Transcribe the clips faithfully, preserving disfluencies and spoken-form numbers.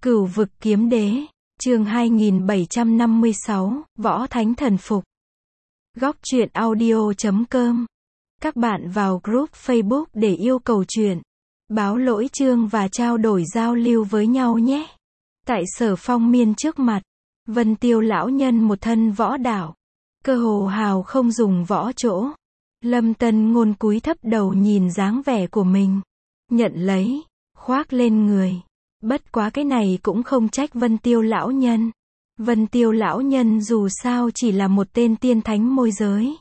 Cửu vực kiếm đế, chương hai nghìn bảy trăm năm mươi sáu, võ thánh thần phục. Góc truyện audio chấm com. Các bạn vào group Facebook để yêu cầu truyện, báo lỗi chương và trao đổi giao lưu với nhau nhé. Tại Sở Phong Miên trước mặt, Vân Tiêu lão nhân một thân võ đạo, cơ hồ hào không dùng võ chỗ. Lâm Tân Ngôn cúi thấp đầu nhìn dáng vẻ của mình, nhận lấy, khoác lên người. Bất quá cái này cũng không trách Vân Tiêu lão nhân. Vân Tiêu lão nhân dù sao chỉ là một tên tiên thánh môi giới.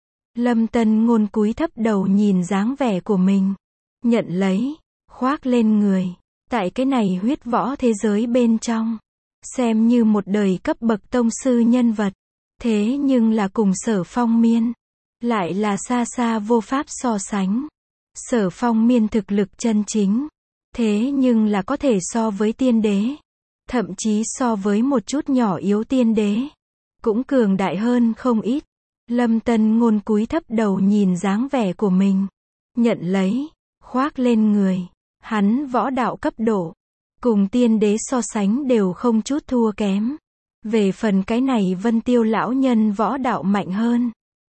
Lâm Tân Ngôn cúi thấp đầu nhìn dáng vẻ của mình, nhận lấy, khoác lên người. Tại cái này huyết võ thế giới bên trong, xem như một đời cấp bậc tông sư nhân vật. Thế nhưng là cùng Sở Phong Miên, lại là xa xa vô pháp so sánh. Sở Phong Miên thực lực chân chính, thế nhưng là có thể so với tiên đế, thậm chí so với một chút nhỏ yếu tiên đế, cũng cường đại hơn không ít. Lâm Tân Ngôn cúi thấp đầu nhìn dáng vẻ của mình, nhận lấy, khoác lên người. Hắn võ đạo cấp độ, cùng tiên đế so sánh đều không chút thua kém. Về phần cái này Vân Tiêu lão nhân võ đạo mạnh hơn,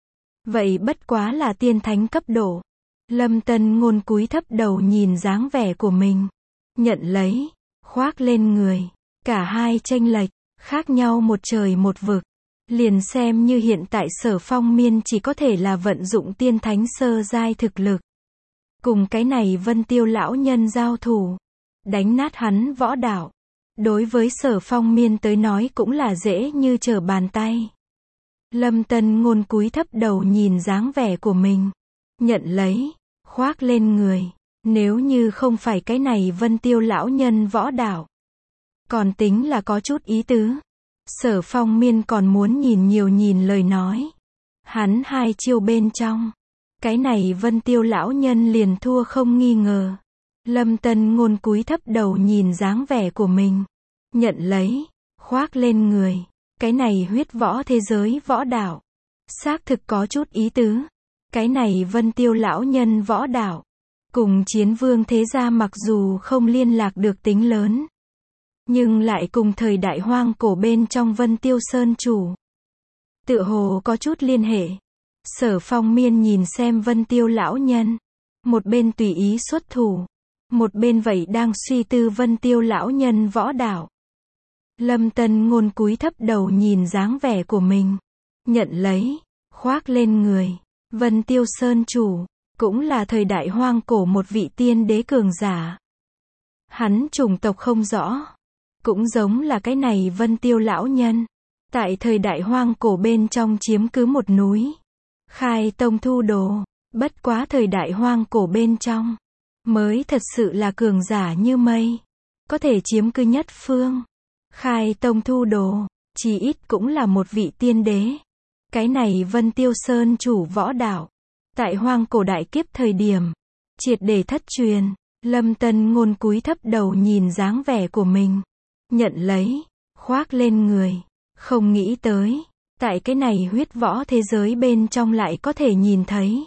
vậy bất quá là tiên thánh cấp độ. Lâm Tân Ngôn cúi thấp đầu nhìn dáng vẻ của mình, nhận lấy, khoác lên người. Cả hai chênh lệch, khác nhau một trời một vực. Liền xem như hiện tại Sở Phong Miên chỉ có thể là vận dụng tiên thánh sơ giai thực lực, cùng cái này Vân Tiêu lão nhân giao thủ, đánh nát hắn võ đạo, đối với Sở Phong Miên tới nói cũng là dễ như trở bàn tay. Lâm Tân Ngôn cúi thấp đầu nhìn dáng vẻ của mình, nhận lấy, khoác lên người. Nếu như không phải cái này Vân Tiêu lão nhân võ đạo, còn tính là có chút ý tứ. Sở Phong Miên còn muốn nhìn nhiều nhìn lời nói. Hắn hai chiêu bên trong, cái này Vân Tiêu lão nhân liền thua không nghi ngờ. Lâm Tân Ngôn cúi thấp đầu nhìn dáng vẻ của mình, nhận lấy, khoác lên người. Cái này huyết võ thế giới võ đạo, xác thực có chút ý tứ. Cái này Vân Tiêu lão nhân võ đạo, cùng Chiến Vương thế gia mặc dù không liên lạc được tính lớn, nhưng lại cùng thời đại hoang cổ bên trong Vân Tiêu Sơn chủ, tựa hồ có chút liên hệ. Sở Phong Miên nhìn xem Vân Tiêu lão nhân, một bên tùy ý xuất thủ, một bên vậy đang suy tư Vân Tiêu lão nhân võ đạo. Lâm Tân Ngôn cúi thấp đầu nhìn dáng vẻ của mình, nhận lấy, khoác lên người. Vân Tiêu Sơn chủ, cũng là thời đại hoang cổ một vị tiên đế cường giả. Hắn chủng tộc không rõ, cũng giống là cái này Vân Tiêu lão nhân, tại thời đại hoang cổ bên trong chiếm cứ một núi, khai tông thu đồ. Bất quá thời đại hoang cổ bên trong, mới thật sự là cường giả như mây, có thể chiếm cứ nhất phương. Khai tông thu đồ, chỉ ít cũng là một vị tiên đế. Cái này Vân Tiêu Sơn chủ võ đạo, tại hoang cổ đại kiếp thời điểm, triệt để thất truyền. Lâm Tân Ngôn cúi thấp đầu nhìn dáng vẻ của mình, nhận lấy, khoác lên người. Không nghĩ tới, tại cái này huyết võ thế giới bên trong lại có thể nhìn thấy.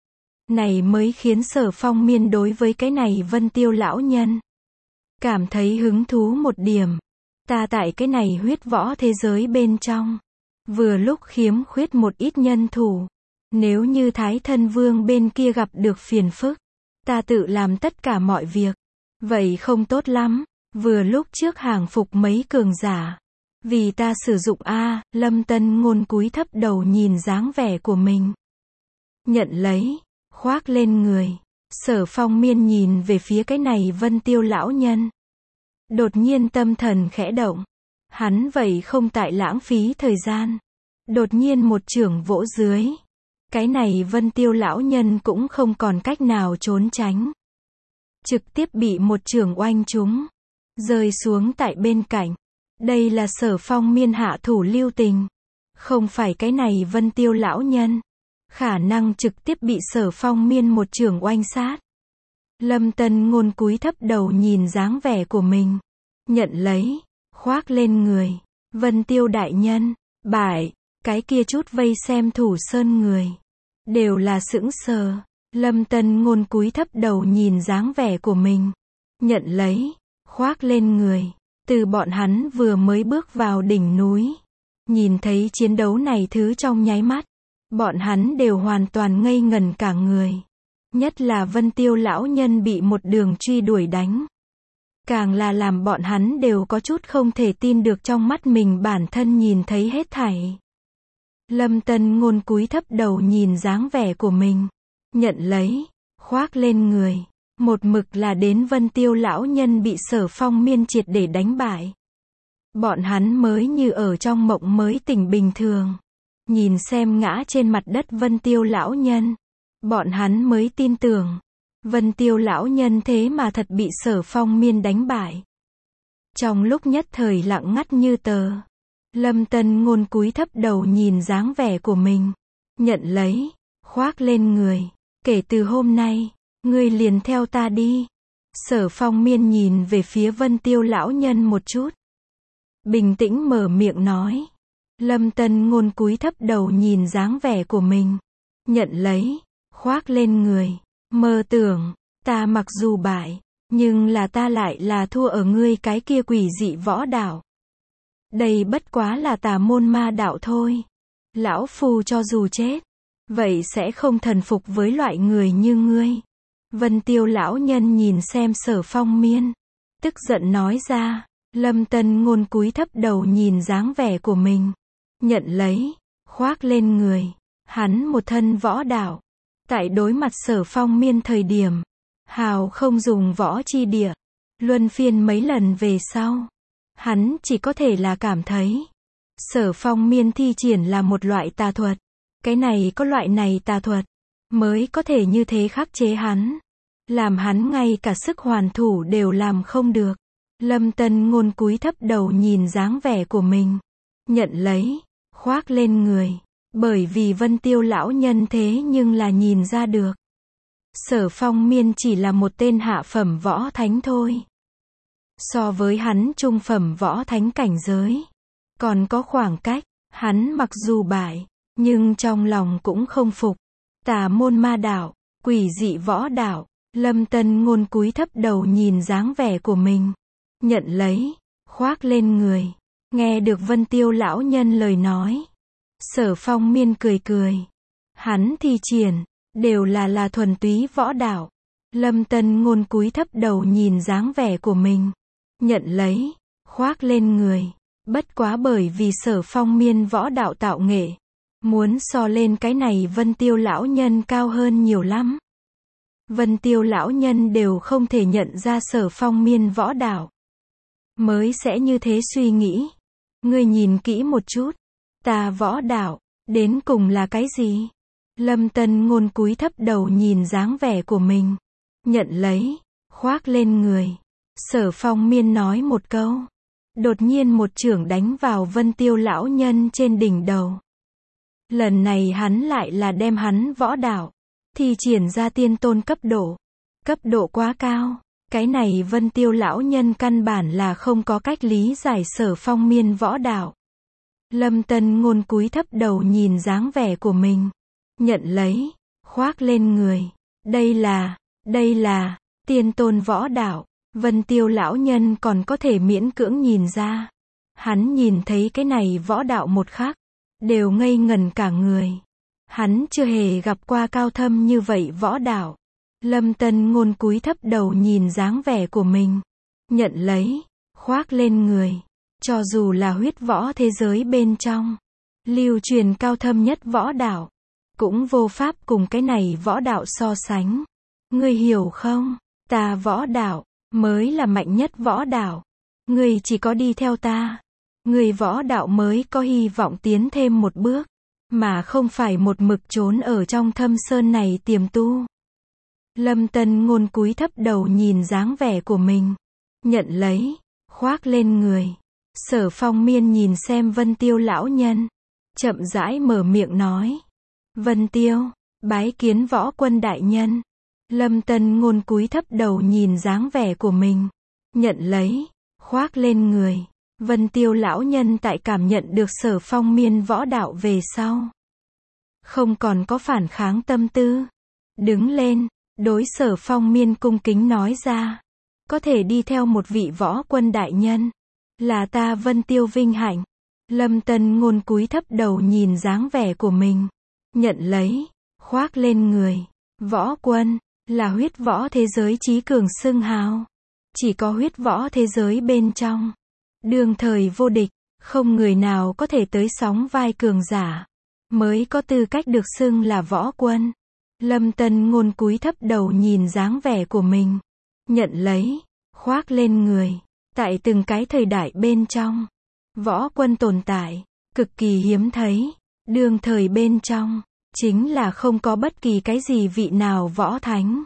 Này mới khiến Sở Phong Miên đối với cái này Vân Tiêu lão nhân cảm thấy hứng thú một điểm. Ta tại cái này huyết võ thế giới bên trong, vừa lúc khiếm khuyết một ít nhân thủ. Nếu như Thái Thân Vương bên kia gặp được phiền phức, ta tự làm tất cả mọi việc, vậy không tốt lắm. Vừa lúc trước hàng phục mấy cường giả, vì ta sử dụng a. Lâm Tân Ngôn cúi thấp đầu nhìn dáng vẻ của mình, nhận lấy, khoác lên người. Sở Phong Miên nhìn về phía cái này Vân Tiêu lão nhân, đột nhiên tâm thần khẽ động. Hắn vậy không tại lãng phí thời gian, đột nhiên một chưởng vỗ dưới. Cái này Vân Tiêu lão nhân cũng không còn cách nào trốn tránh, trực tiếp bị một chưởng oanh trúng, rơi xuống tại bên cạnh. Đây là Sở Phong Miên hạ thủ lưu tình, không phải cái này Vân Tiêu lão nhân, khả năng trực tiếp bị Sở Phong Miên một chưởng oanh sát. Lâm Tân Ngôn cúi thấp đầu nhìn dáng vẻ của mình, nhận lấy, khoác lên người. Vân Tiêu đại nhân, bại. Cái kia chút vây xem Thủ Sơn người, đều là sững sờ. Lâm Tân Ngôn cúi thấp đầu nhìn dáng vẻ của mình, nhận lấy, khoác lên người. Từ bọn hắn vừa mới bước vào đỉnh núi, nhìn thấy chiến đấu này thứ trong nháy mắt, bọn hắn đều hoàn toàn ngây ngẩn cả người. Nhất là Vân Tiêu lão nhân bị một đường truy đuổi đánh. Càng là làm bọn hắn đều có chút không thể tin được trong mắt mình bản thân nhìn thấy hết thảy. Lâm Tân Ngôn cúi thấp đầu nhìn dáng vẻ của mình, nhận lấy, khoác lên người. Một mực là đến Vân Tiêu lão nhân bị Sở Phong Miên triệt để đánh bại. Bọn hắn mới như ở trong mộng mới tỉnh bình thường. Nhìn xem ngã trên mặt đất Vân Tiêu lão nhân. Bọn hắn mới tin tưởng. Vân Tiêu lão nhân thế mà thật bị Sở Phong Miên đánh bại. Trong lúc nhất thời lặng ngắt như tờ. Lâm Tân Ngôn cúi thấp đầu nhìn dáng vẻ của mình. Nhận lấy, khoác lên người. Kể từ hôm nay, ngươi liền theo ta đi. Sở Phong Miên nhìn về phía Vân Tiêu lão nhân một chút. Bình tĩnh mở miệng nói. Lâm Tân Ngôn cúi thấp đầu nhìn dáng vẻ của mình. Nhận lấy, khoác lên người. Mơ tưởng, ta mặc dù bại, nhưng là ta lại là thua ở ngươi cái kia quỷ dị võ đạo. Đây bất quá là tà môn ma đạo thôi. Lão phu cho dù chết, vậy sẽ không thần phục với loại người như ngươi. Vân Tiêu lão nhân nhìn xem Sở Phong Miên, tức giận nói ra. Lâm Tân Ngôn cúi thấp đầu nhìn dáng vẻ của mình. Nhận lấy, khoác lên người. Hắn một thân võ đạo. Tại đối mặt Sở Phong Miên thời điểm, hào không dùng võ chi địa. Luân phiên mấy lần về sau, hắn chỉ có thể là cảm thấy Sở Phong Miên thi triển là một loại tà thuật. Cái này có loại này tà thuật, mới có thể như thế khắc chế hắn. Làm hắn ngay cả sức hoàn thủ đều làm không được. Lâm Tân Ngôn cúi thấp đầu nhìn dáng vẻ của mình. Nhận lấy, khoác lên người. Bởi vì Vân Tiêu lão nhân thế nhưng là nhìn ra được. Sở Phong Miên chỉ là một tên hạ phẩm võ thánh thôi. So với hắn trung phẩm võ thánh cảnh giới, còn có khoảng cách. Hắn mặc dù bại, nhưng trong lòng cũng không phục. Tà môn ma đạo, quỷ dị võ đạo. Lâm Tân Ngôn cúi thấp đầu nhìn dáng vẻ của mình. Nhận lấy, khoác lên người. Nghe được Vân Tiêu lão nhân lời nói, Sở Phong Miên cười cười. Hắn thi triển, đều là là thuần túy võ đạo. Lâm Tân Ngôn cúi thấp đầu nhìn dáng vẻ của mình. Nhận lấy, khoác lên người. Bất quá bởi vì Sở Phong Miên võ đạo tạo nghệ, muốn so lên cái này Vân Tiêu lão nhân cao hơn nhiều lắm. Vân Tiêu lão nhân đều không thể nhận ra Sở Phong Miên võ đạo. Mới sẽ như thế suy nghĩ. Ngươi nhìn kỹ một chút. Ta võ đạo, đến cùng là cái gì? Lâm Tân Ngôn cúi thấp đầu nhìn dáng vẻ của mình. Nhận lấy, khoác lên người. Sở Phong Miên nói một câu. Đột nhiên một chưởng đánh vào Vân Tiêu lão nhân trên đỉnh đầu. Lần này hắn lại là đem hắn võ đạo thi triển ra tiên tôn cấp độ. Cấp độ quá cao. Cái này Vân Tiêu lão nhân căn bản là không có cách lý giải Sở Phong Miên võ đạo. Lâm Tân Ngôn cúi thấp đầu nhìn dáng vẻ của mình. Nhận lấy, khoác lên người. Đây là, đây là, tiên tôn võ đạo. Vân Tiêu lão nhân còn có thể miễn cưỡng nhìn ra. Hắn nhìn thấy cái này võ đạo một khắc, đều ngây ngẩn cả người. Hắn chưa hề gặp qua cao thâm như vậy võ đạo. Lâm Tân Ngôn cúi thấp đầu nhìn dáng vẻ của mình. Nhận lấy, khoác lên người. Cho dù là huyết võ thế giới bên trong, lưu truyền cao thâm nhất võ đạo, cũng vô pháp cùng cái này võ đạo so sánh. Ngươi hiểu không? Ta võ đạo, mới là mạnh nhất võ đạo. Ngươi chỉ có đi theo ta, ngươi võ đạo mới có hy vọng tiến thêm một bước, mà không phải một mực trốn ở trong thâm sơn này tiềm tu. Lâm Tân Ngôn cúi thấp đầu nhìn dáng vẻ của mình. Nhận lấy, khoác lên người. Sở Phong Miên nhìn xem Vân Tiêu lão nhân. Chậm rãi mở miệng nói. Vân Tiêu, bái kiến võ quân đại nhân. Lâm Tân Ngôn cúi thấp đầu nhìn dáng vẻ của mình. Nhận lấy, khoác lên người. Vân Tiêu lão nhân tại cảm nhận được Sở Phong Miên võ đạo về sau, không còn có phản kháng tâm tư. Đứng lên, đối Sở Phong Miên cung kính nói ra. Có thể đi theo một vị võ quân đại nhân, Là ta Vân Tiêu vinh hạnh. Lâm Tân Ngôn cúi thấp đầu nhìn dáng vẻ của mình. Nhận lấy, khoác lên người. Võ quân, là huyết võ thế giới chí cường xưng hào. Chỉ có huyết võ thế giới bên trong. Đương thời vô địch, không người nào có thể tới sóng vai cường giả. Mới có tư cách được xưng là võ quân. Lâm Tân Ngôn cúi thấp đầu nhìn dáng vẻ của mình. Nhận lấy, khoác lên người. Tại từng cái thời đại bên trong, võ quân tồn tại, cực kỳ hiếm thấy. Đương thời bên trong, chính là không có bất kỳ cái gì vị nào võ thánh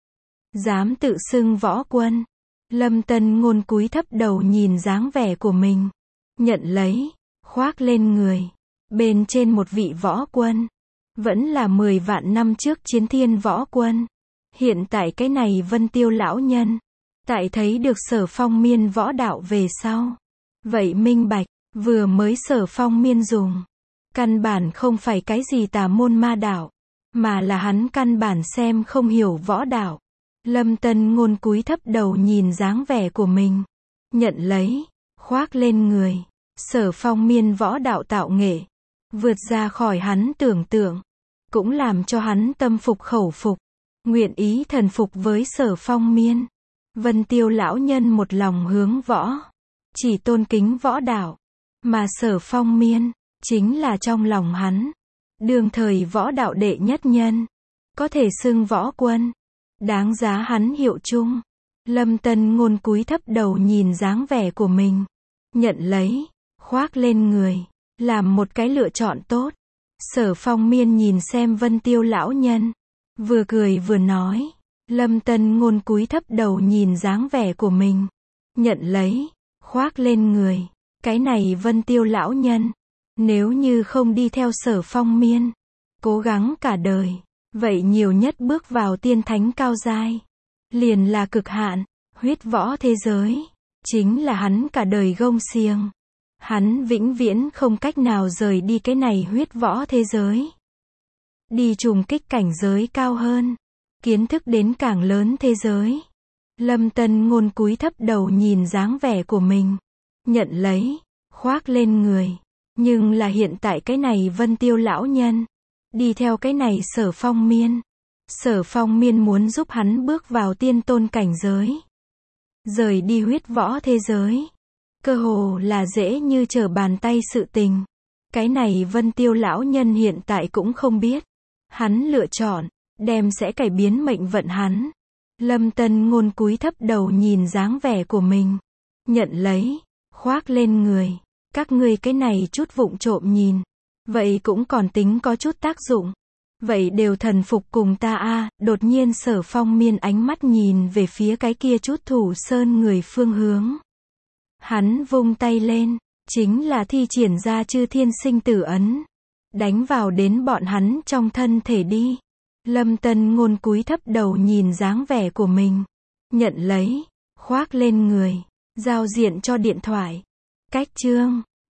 dám tự xưng võ quân. Lâm Tân Ngôn cúi thấp đầu nhìn dáng vẻ của mình. Nhận lấy, khoác lên người. Bên trên một vị võ quân. Vẫn là mười vạn năm trước chiến thiên võ quân. Hiện tại cái này Vân Tiêu lão nhân. Tại thấy được Sở Phong Miên võ đạo về sau. Vậy minh bạch, vừa mới Sở Phong Miên dùng. Căn bản không phải cái gì tà môn ma đạo. Mà là hắn căn bản xem không hiểu võ đạo. Lâm Tân Ngôn cúi thấp đầu nhìn dáng vẻ của mình. Nhận lấy, khoác lên người. Sở Phong Miên võ đạo tạo nghệ. Vượt ra khỏi hắn tưởng tượng. Cũng làm cho hắn tâm phục khẩu phục. Nguyện ý thần phục với Sở Phong Miên. Vân Tiêu lão nhân một lòng hướng võ. Chỉ tôn kính võ đạo. Mà Sở Phong Miên, chính là trong lòng hắn. Đương thời võ đạo đệ nhất nhân. Có thể xưng võ quân. Đáng giá hắn hiệu chung. Lâm Tân Ngôn cúi thấp đầu nhìn dáng vẻ của mình. Nhận lấy, khoác lên người. Làm một cái lựa chọn tốt. Sở Phong Miên nhìn xem Vân Tiêu lão nhân. Vừa cười vừa nói. Lâm Tân Ngôn cúi thấp đầu nhìn dáng vẻ của mình. Nhận lấy, khoác lên người. Cái này Vân Tiêu lão nhân. Nếu như không đi theo Sở Phong Miên. Cố gắng cả đời. Vậy nhiều nhất bước vào tiên thánh cao giai. Liền là cực hạn. Huyết võ thế giới. Chính là hắn cả đời gông xiềng. Hắn vĩnh viễn không cách nào rời đi cái này huyết võ thế giới. Đi trùng kích cảnh giới cao hơn. Kiến thức đến càng lớn thế giới. Lâm Tân Ngôn cúi thấp đầu nhìn dáng vẻ của mình. Nhận lấy, khoác lên người. Nhưng là hiện tại cái này Vân Tiêu lão nhân. Đi theo cái này Sở Phong Miên. Sở Phong Miên muốn giúp hắn bước vào tiên tôn cảnh giới. Rời đi huyết võ thế giới. Cơ hồ là dễ như trở bàn tay sự tình. Cái này Vân Tiêu lão nhân hiện tại cũng không biết. Hắn lựa chọn, đem sẽ cải biến mệnh vận hắn. Lâm Tân Ngôn cúi thấp đầu nhìn dáng vẻ của mình. Nhận lấy, khoác lên người. Các ngươi cái này chút vụng trộm nhìn. Vậy cũng còn tính có chút tác dụng. Vậy đều thần phục cùng ta a à. Đột nhiên Sở Phong Miên ánh mắt nhìn về phía cái kia chút thủ sơn người phương hướng. Hắn vung tay lên. Chính là thi triển ra chư thiên sinh tử ấn. Đánh vào đến bọn hắn trong thân thể đi. Lâm Tân Ngôn cúi thấp đầu nhìn dáng vẻ của mình. Nhận lấy, khoác lên người. Giao diện cho điện thoại. Cách chương